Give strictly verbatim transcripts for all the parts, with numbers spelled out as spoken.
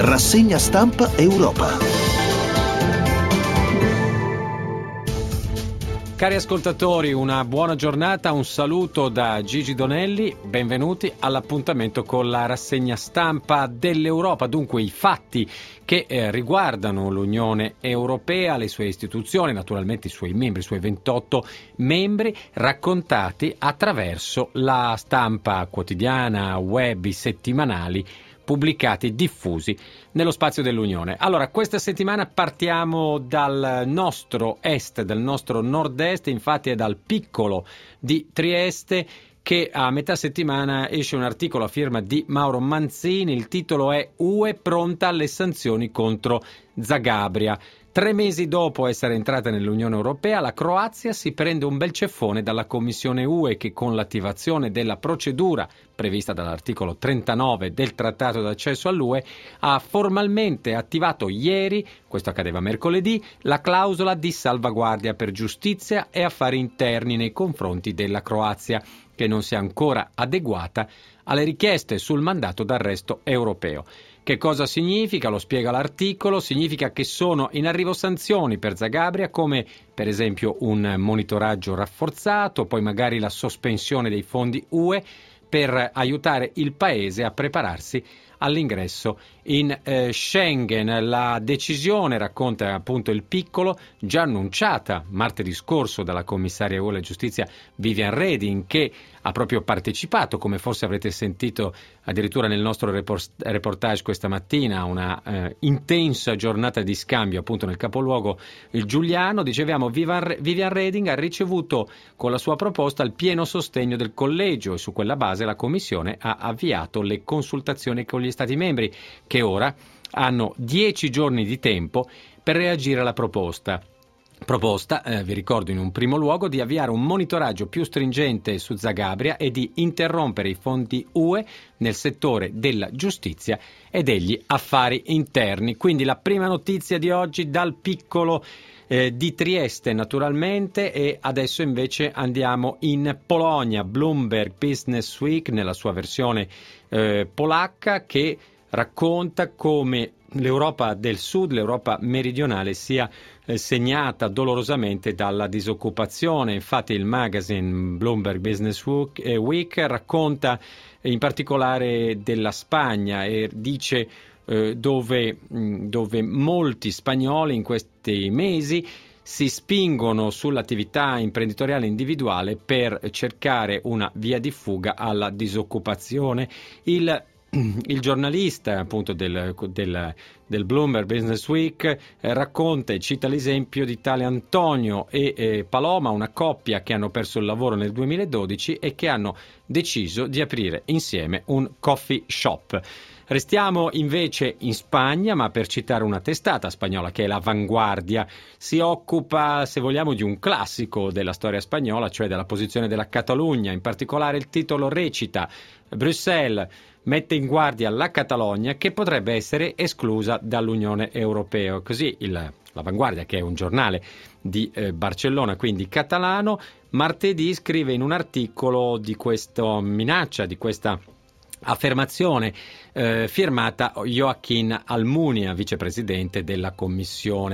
Rassegna stampa Europa. Cari ascoltatori, una buona giornata, un saluto da Gigi Donelli, benvenuti all'appuntamento con la rassegna stampa dell'Europa, dunque i fatti che eh, riguardano l'Unione Europea, le sue istituzioni, naturalmente i suoi membri, i suoi ventotto membri, raccontati attraverso la stampa quotidiana, web, i settimanali, pubblicati e diffusi nello spazio dell'Unione. Allora, questa settimana partiamo dal nostro est, dal nostro nord-est, infatti è dal piccolo di Trieste che a metà settimana esce un articolo a firma di Mauro Manzini, il titolo è U E pronta alle sanzioni contro Zagabria. Tre mesi dopo essere entrata nell'Unione Europea, la Croazia si prende un bel ceffone dalla Commissione U E che con l'attivazione della procedura prevista dall'articolo trentanove del Trattato d'accesso all'U E ha formalmente attivato ieri, questo accadeva mercoledì, la clausola di salvaguardia per giustizia e affari interni nei confronti della Croazia, che non si è ancora adeguata alle richieste sul mandato d'arresto europeo. Che cosa significa? Lo spiega l'articolo. Significa che sono in arrivo sanzioni per Zagabria, come per esempio un monitoraggio rafforzato, poi magari la sospensione dei fondi U E per aiutare il paese a prepararsi all'ingresso in eh, Schengen. La decisione, racconta appunto il piccolo, già annunciata martedì scorso dalla commissaria U E alla giustizia Viviane Reding, che ha proprio partecipato, come forse avrete sentito addirittura nel nostro reportage questa mattina, a una eh, intensa giornata di scambio appunto nel capoluogo il Giuliano. Dicevamo, Viviane Reding ha ricevuto con la sua proposta il pieno sostegno del collegio e su quella base la Commissione ha avviato le consultazioni con gli Stati membri, che ora hanno dieci giorni di tempo per reagire alla proposta. Proposta, eh, vi ricordo in un primo luogo, di avviare un monitoraggio più stringente su Zagabria e di interrompere i fondi U E nel settore della giustizia e degli affari interni. Quindi la prima notizia di oggi dal piccolo eh, di Trieste naturalmente, e adesso invece andiamo in Polonia. Bloomberg Business Week nella sua versione eh, polacca, che racconta come l'Europa del Sud, l'Europa meridionale sia eh, segnata dolorosamente dalla disoccupazione. Infatti il magazine Bloomberg Business Week, eh, Week racconta in particolare della Spagna e dice eh, dove, mh, dove molti spagnoli in questi mesi si spingono sull'attività imprenditoriale individuale per cercare una via di fuga alla disoccupazione. Il Il giornalista appunto del, del, del Bloomberg Business Week eh, racconta e cita l'esempio di tale Antonio e eh, Paloma, una coppia che hanno perso il lavoro nel duemiladodici e che hanno deciso di aprire insieme un coffee shop. Restiamo invece in Spagna, ma per citare una testata spagnola che è La Vanguardia, si occupa, se vogliamo, di un classico della storia spagnola, cioè della posizione della Catalogna. In particolare il titolo recita: Bruxelles mette in guardia la Catalogna che potrebbe essere esclusa dall'Unione Europea. Così il, La Vanguardia, che è un giornale di eh, Barcellona, quindi catalano, martedì scrive in un articolo di questa minaccia, di questa affermazione eh, firmata Joaquín Almunia, vicepresidente della Commissione.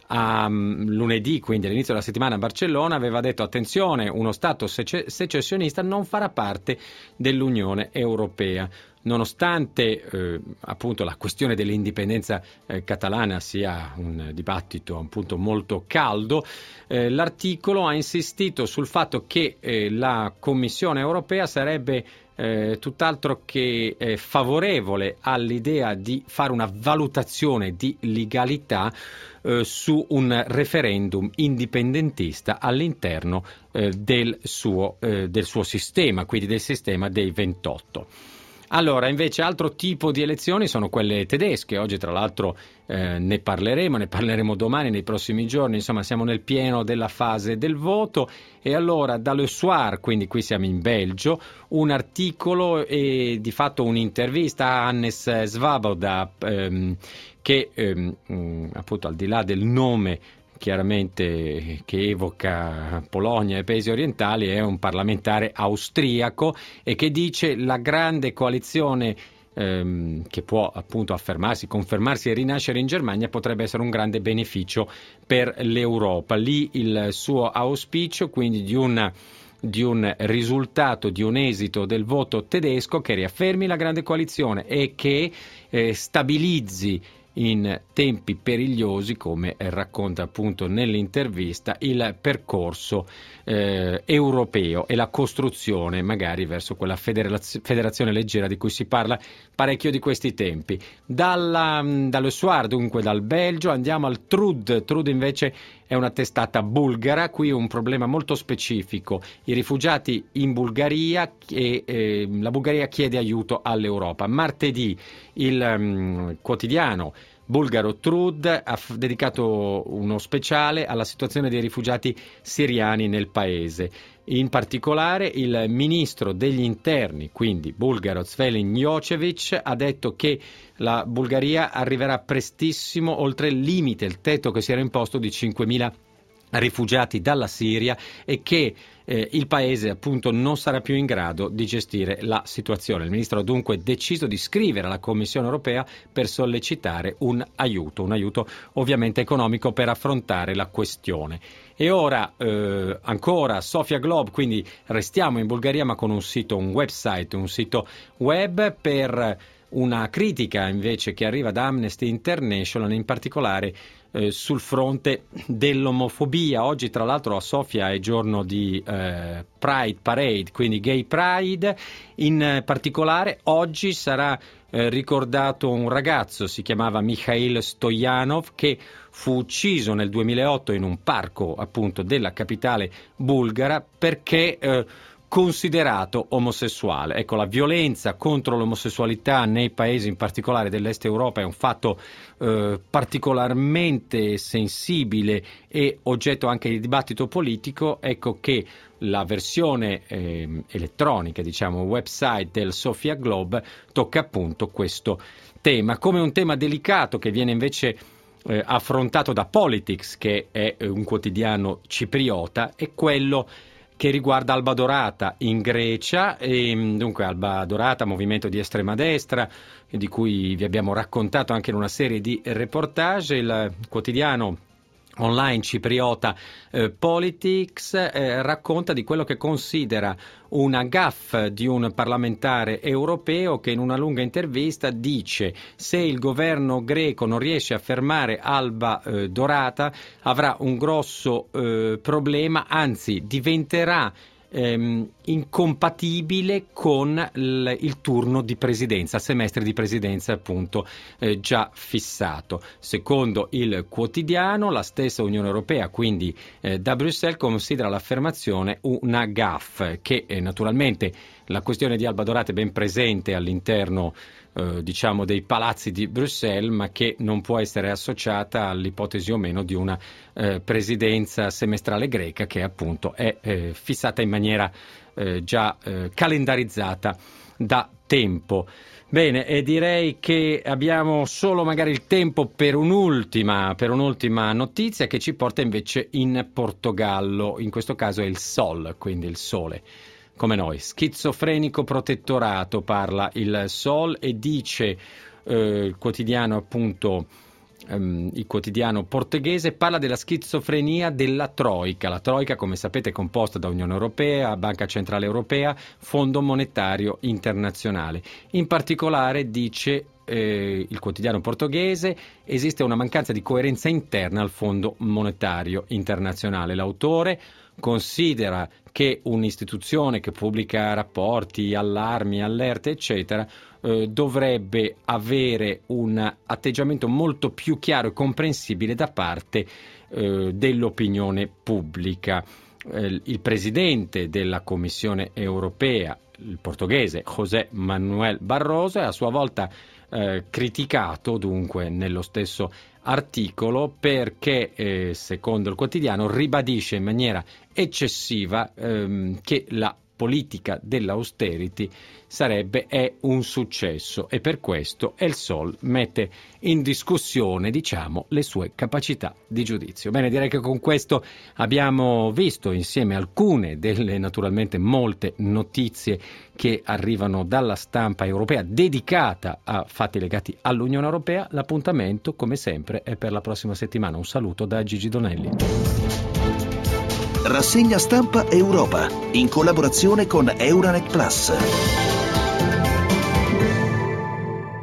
Um, lunedì, quindi all'inizio della settimana, a Barcellona aveva detto: attenzione, uno Stato sece- secessionista non farà parte dell'Unione Europea. Nonostante eh, appunto la questione dell'indipendenza eh, catalana sia un dibattito appunto molto caldo, eh, l'articolo ha insistito sul fatto che eh, la Commissione Europea sarebbe eh, tutt'altro che eh, favorevole all'idea di fare una valutazione di legalità eh, su un referendum indipendentista all'interno eh, del suo, eh, del suo sistema, quindi del sistema dei ventotto. Allora, invece, altro tipo di elezioni sono quelle tedesche. Oggi, tra l'altro, eh, ne parleremo, ne parleremo domani, nei prossimi giorni. Insomma, siamo nel pieno della fase del voto. E allora, da Le Soir, quindi qui siamo in Belgio, un articolo e di fatto un'intervista a Hannes Svoboda, ehm, che ehm, appunto, al di là del nome chiaramente che evoca Polonia e paesi orientali, è un parlamentare austriaco e che dice: la grande coalizione ehm, che può appunto affermarsi, confermarsi e rinascere in Germania, potrebbe essere un grande beneficio per l'Europa. Lì il suo auspicio quindi di una di un risultato, di un esito del voto tedesco che riaffermi la grande coalizione e che eh, stabilizzi in tempi perigliosi, come racconta appunto nell'intervista, il percorso eh, europeo e la costruzione magari verso quella federaz- federazione leggera di cui si parla parecchio di questi tempi. Dalla, dallo Soir, dunque dal Belgio, andiamo al Trud. Trud invece è una testata bulgara, qui un problema molto specifico, i rifugiati in Bulgaria e eh, la Bulgaria chiede aiuto all'Europa. Martedì il um, quotidiano bulgaro Trud ha f- dedicato uno speciale alla situazione dei rifugiati siriani nel paese. In particolare il ministro degli interni, quindi bulgaro Zvetin Jocevic, ha detto che la Bulgaria arriverà prestissimo oltre il limite, il tetto che si era imposto di cinquemila rifugiati dalla Siria e che eh, il paese appunto non sarà più in grado di gestire la situazione. Il ministro ha dunque deciso di scrivere alla Commissione europea per sollecitare un aiuto, un aiuto ovviamente economico per affrontare la questione. E ora eh, ancora Sofia Globe, quindi restiamo in Bulgaria ma con un sito, un website, un sito web per una critica invece che arriva da Amnesty International, in particolare eh, sul fronte dell'omofobia. Oggi tra l'altro a Sofia è giorno di eh, Pride Parade, quindi Gay Pride. In particolare oggi sarà eh, ricordato un ragazzo, si chiamava Mikhail Stoyanov, che fu ucciso nel duemilaotto in un parco appunto della capitale bulgara perché eh, considerato omosessuale. Ecco, la violenza contro l'omosessualità nei paesi in particolare dell'Est Europa è un fatto eh, particolarmente sensibile e oggetto anche di dibattito politico. Ecco che la versione eh, elettronica, diciamo website del Sofia Globe, tocca appunto questo tema come un tema delicato che viene invece eh, affrontato da Politics, che è eh, un quotidiano cipriota, e quello che riguarda Alba Dorata in Grecia. E dunque Alba Dorata, movimento di estrema destra di cui vi abbiamo raccontato anche in una serie di reportage. Il quotidiano online cipriota eh, Politics eh, racconta di quello che considera una gaffe di un parlamentare europeo che in una lunga intervista dice: se il governo greco non riesce a fermare Alba eh, Dorata avrà un grosso eh, problema, anzi diventerà Ehm, incompatibile con l- il turno di presidenza, il semestre di presidenza appunto eh, già fissato. Secondo il quotidiano, la stessa Unione Europea, quindi eh, da Bruxelles, considera l'affermazione una gaffe, che eh, naturalmente la questione di Alba Dorata è ben presente all'interno eh, diciamo dei palazzi di Bruxelles, ma che non può essere associata all'ipotesi o meno di una eh, presidenza semestrale greca che appunto è eh, fissata in maniera eh, già eh, calendarizzata da tempo. Bene, e direi che abbiamo solo magari il tempo per un'ultima, per un'ultima notizia che ci porta invece in Portogallo. In questo caso è il Sol, quindi il sole. Come noi, schizofrenico protettorato, parla il Sol e dice eh, il quotidiano appunto ehm, il quotidiano portoghese parla della schizofrenia della Troika. La Troika, come sapete, è composta da Unione Europea, Banca Centrale Europea, Fondo Monetario Internazionale. In particolare dice eh, il quotidiano portoghese: esiste una mancanza di coerenza interna al Fondo Monetario Internazionale. L'autore considera che un'istituzione che pubblica rapporti, allarmi, allerte, eccetera, eh, dovrebbe avere un atteggiamento molto più chiaro e comprensibile da parte eh, dell'opinione pubblica. Eh, il presidente della Commissione europea, il portoghese José Manuel Barroso, è a sua volta eh, criticato dunque nello stesso articolo perché, eh, secondo il quotidiano, ribadisce in maniera eccessiva ehm, che la politica dell'austerity sarebbe è un successo, e per questo El Sol mette in discussione, diciamo, le sue capacità di giudizio. Bene, direi che con questo abbiamo visto insieme alcune delle naturalmente molte notizie che arrivano dalla stampa europea dedicata a fatti legati all'Unione Europea. L'appuntamento, come sempre, è per la prossima settimana. Un saluto da Gigi Donelli. Rassegna stampa Europa, in collaborazione con Euranet Plus.